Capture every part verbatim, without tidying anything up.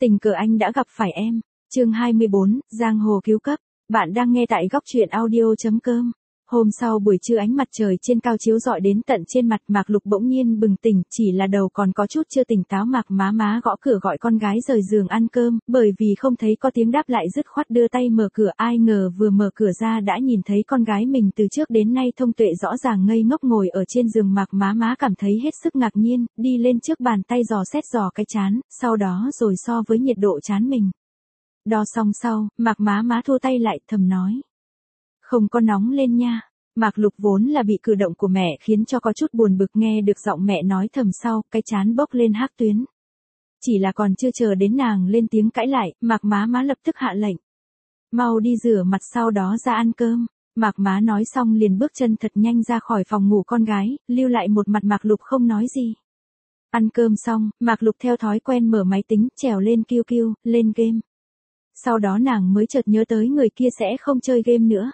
Tình cờ anh đã gặp phải em. Chương hai mươi bốn, Giang hồ cứu cấp. Bạn đang nghe tại góc truyện audio chấm com. Hôm sau buổi trưa ánh mặt trời trên cao chiếu rọi đến tận trên mặt Mạc Lục bỗng nhiên bừng tỉnh, chỉ là đầu còn có chút chưa tỉnh táo. Mạc má má gõ cửa gọi con gái rời giường ăn cơm, bởi vì không thấy có tiếng đáp lại dứt khoát đưa tay mở cửa, ai ngờ vừa mở cửa ra đã nhìn thấy con gái mình từ trước đến nay thông tuệ rõ ràng ngây ngốc ngồi ở trên giường. Mạc má má cảm thấy hết sức ngạc nhiên, đi lên trước bàn tay dò xét dò cái trán, sau đó rồi so với nhiệt độ trán mình. Đo xong sau, Mạc má má thua tay lại thầm nói. Không có nóng lên nha. Mạc Lục vốn là bị cử động của mẹ khiến cho có chút buồn bực, nghe được giọng mẹ nói thầm sau, cái trán bốc lên hắc tuyến. Chỉ là còn chưa chờ đến nàng lên tiếng cãi lại, Mạc má má lập tức hạ lệnh. Mau đi rửa mặt sau đó ra ăn cơm. Mạc má nói xong liền bước chân thật nhanh ra khỏi phòng ngủ con gái, lưu lại một mặt Mạc Lục không nói gì. Ăn cơm xong, Mạc Lục theo thói quen mở máy tính, trèo lên Q Q, lên game. Sau đó nàng mới chợt nhớ tới người kia sẽ không chơi game nữa.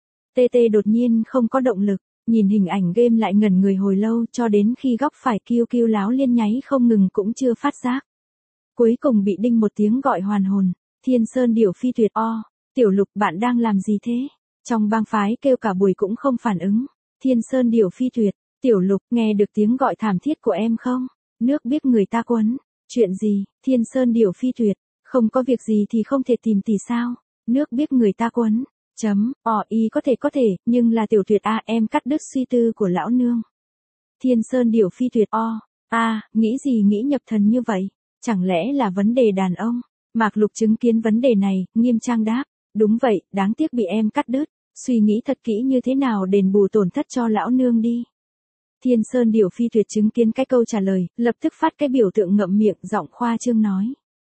tê tê đột nhiên không có động lực, nhìn hình ảnh game lại ngẩn người hồi lâu, cho đến khi góc phải Q Q láo liên nháy không ngừng cũng chưa phát giác. Cuối cùng bị đinh một tiếng gọi hoàn hồn. Thiên Sơn Điểu Phi Tuyệt. O, Tiểu Lục bạn đang làm gì thế? Trong bang phái kêu cả buổi cũng không phản ứng. Thiên Sơn Điểu Phi Tuyệt. Tiểu Lục nghe được tiếng gọi thảm thiết của em không? Nước biết người ta quấn. Chuyện gì? Thiên Sơn Điểu Phi Tuyệt. Không có việc gì thì không thể tìm tỷ sao? Nước biết người ta quấn. Chấm, o y có thể có thể, nhưng là Tiểu Tuyệt a em cắt đứt suy tư của lão nương. Thiên Sơn Điểu Phi Tuyệt. O, a, nghĩ gì nghĩ nhập thần như vậy? Chẳng lẽ là vấn đề đàn ông? Mạc Lục chứng kiến vấn đề này, nghiêm trang đáp. Đúng vậy, đáng tiếc bị em cắt đứt. Suy nghĩ thật kỹ như thế nào đền bù tổn thất cho lão nương đi. Thiên Sơn Điểu Phi Tuyệt chứng kiến cái câu trả lời, lập tức phát cái biểu tượng ngậm miệng, giọng khoa trương nói.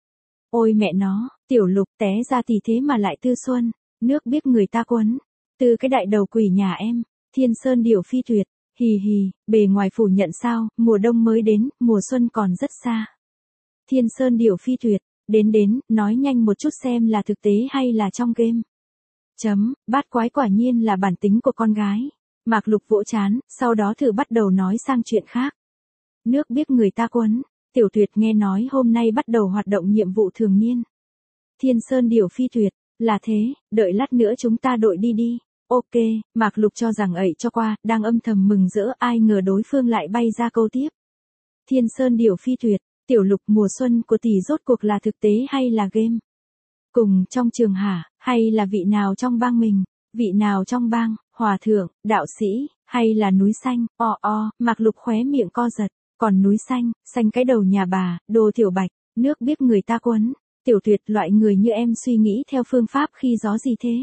Ôi mẹ nó, Tiểu Lục té ra thì thế mà lại tư xuân. Nước biết người ta quấn. Từ cái đại đầu quỷ nhà em. Thiên Sơn Điểu Phi Tuyệt. Hì hì, bề ngoài phủ nhận sao, mùa đông mới đến, mùa xuân còn rất xa. Thiên Sơn Điểu Phi Tuyệt. Đến đến, nói nhanh một chút xem là thực tế hay là trong game. Chấm, bát quái quả nhiên là bản tính của con gái. Mạc Lục vỗ chán, sau đó thử bắt đầu nói sang chuyện khác. Nước biết người ta quấn. Tiểu Tuyệt nghe nói hôm nay bắt đầu hoạt động nhiệm vụ thường niên. Thiên Sơn Điểu Phi Tuyệt. Là thế, đợi lát nữa chúng ta đội đi đi. Ok, Mạc Lục cho rằng ẩy cho qua, đang âm thầm mừng rỡ, ai ngờ đối phương lại bay ra câu tiếp. Thiên Sơn Điểu Phi Tuyệt. Tiểu Lục mùa xuân của tỷ rốt cuộc là thực tế hay là game? Cùng trong trường hả, hay là vị nào trong bang mình? Vị nào trong bang, hòa thượng, đạo sĩ, hay là núi xanh? O o, Mạc Lục khóe miệng co giật. Còn núi xanh, xanh cái đầu nhà bà, đồ Tiểu Bạch, nước biết người ta quấn. Tiểu Tuyệt, loại người như em suy nghĩ theo phương pháp khi gió gì thế?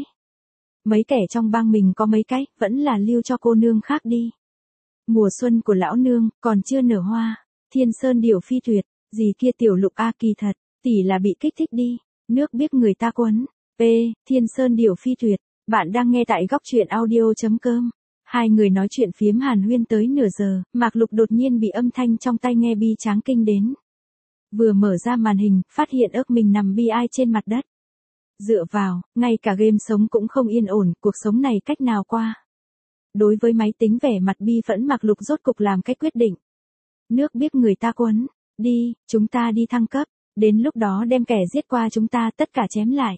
Mấy kẻ trong bang mình có mấy cái, vẫn là lưu cho cô nương khác đi. Mùa xuân của lão nương, còn chưa nở hoa. Thiên Sơn Điểu Phi Tuyệt. Gì kia Tiểu Lục a kỳ thật, tỷ là bị kích thích đi. Nước biết người ta quấn. P, Thiên Sơn Điểu Phi Tuyệt. Bạn đang nghe tại góc truyện audio chấm com. Hai người nói chuyện phiếm hàn huyên tới nửa giờ, Mạc Lục đột nhiên bị âm thanh trong tai nghe bi tráng kinh đến. Vừa mở ra màn hình, phát hiện ức mình nằm bi ai trên mặt đất. Dựa vào, ngay cả game sống cũng không yên ổn, cuộc sống này cách nào qua. Đối với máy tính vẻ mặt bi phẫn, Mạc Lục rốt cục làm cái quyết định. Nước biết người ta quấn. Đi, chúng ta đi thăng cấp. Đến lúc đó đem kẻ giết qua chúng ta tất cả chém lại.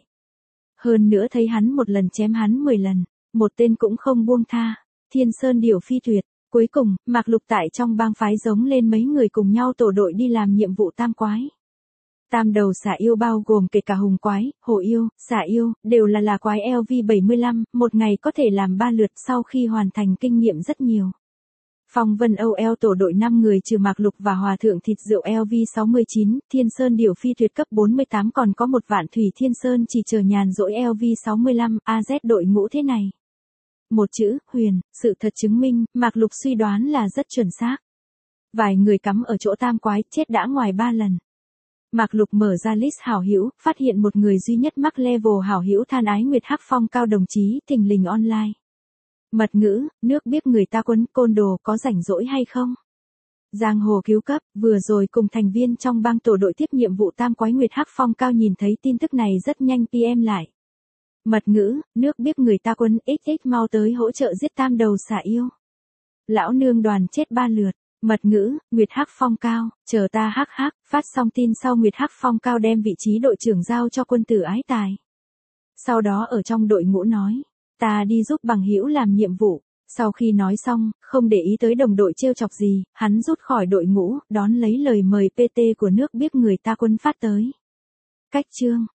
Hơn nữa thấy hắn một lần chém hắn mười lần. Một tên cũng không buông tha. Thiên Sơn Điểu Phi Tuyệt. Cuối cùng, Mạc Lục tại trong bang phái giống lên mấy người cùng nhau tổ đội đi làm nhiệm vụ tam quái. Tam đầu xà yêu bao gồm kể cả hùng quái, hổ yêu, xà yêu, đều là là quái L V bảy mươi lăm, một ngày có thể làm ba lượt sau khi hoàn thành kinh nghiệm rất nhiều. Phong Vân o lờ tổ đội năm người trừ Mạc Lục và Hòa Thượng Thịt Rượu L V sáu mươi chín, Thiên Sơn Điểu Phi Tuyệt cấp bốn mươi tám, còn có một Vạn Thủy Thiên Sơn chỉ chờ nhàn rỗi L V sáu mươi lăm, A Z đội ngũ thế này. Một chữ, huyền, sự thật chứng minh, Mạc Lục suy đoán là rất chuẩn xác. Vài người cắm ở chỗ tam quái, chết đã ngoài ba lần. Mạc Lục mở ra list hảo hữu, phát hiện một người duy nhất mắc level hảo hữu Than Ái Nguyệt Hắc Phong Cao đồng chí, thình lình online. Mật ngữ, nước biết người ta quấn, côn đồ có rảnh rỗi hay không? Giang hồ cứu cấp, vừa rồi cùng thành viên trong bang tổ đội tiếp nhiệm vụ tam quái Nguyệt Hắc Phong Cao nhìn thấy tin tức này rất nhanh pê em lại. Mật ngữ, nước biết người ta quấn, xx mau tới hỗ trợ giết tam đầu xà yêu. Lão nương đoàn chết ba lượt. Mật ngữ, Nguyệt Hắc Phong Cao, chờ ta hắc hắc, phát xong tin sau Nguyệt Hắc Phong Cao đem vị trí đội trưởng giao cho quân tử ái tài. Sau đó ở trong đội ngũ nói, ta đi giúp bằng hữu làm nhiệm vụ. Sau khi nói xong, không để ý tới đồng đội trêu chọc gì, hắn rút khỏi đội ngũ, đón lấy lời mời pê tê của nước biết người ta quân phát tới. Cách chương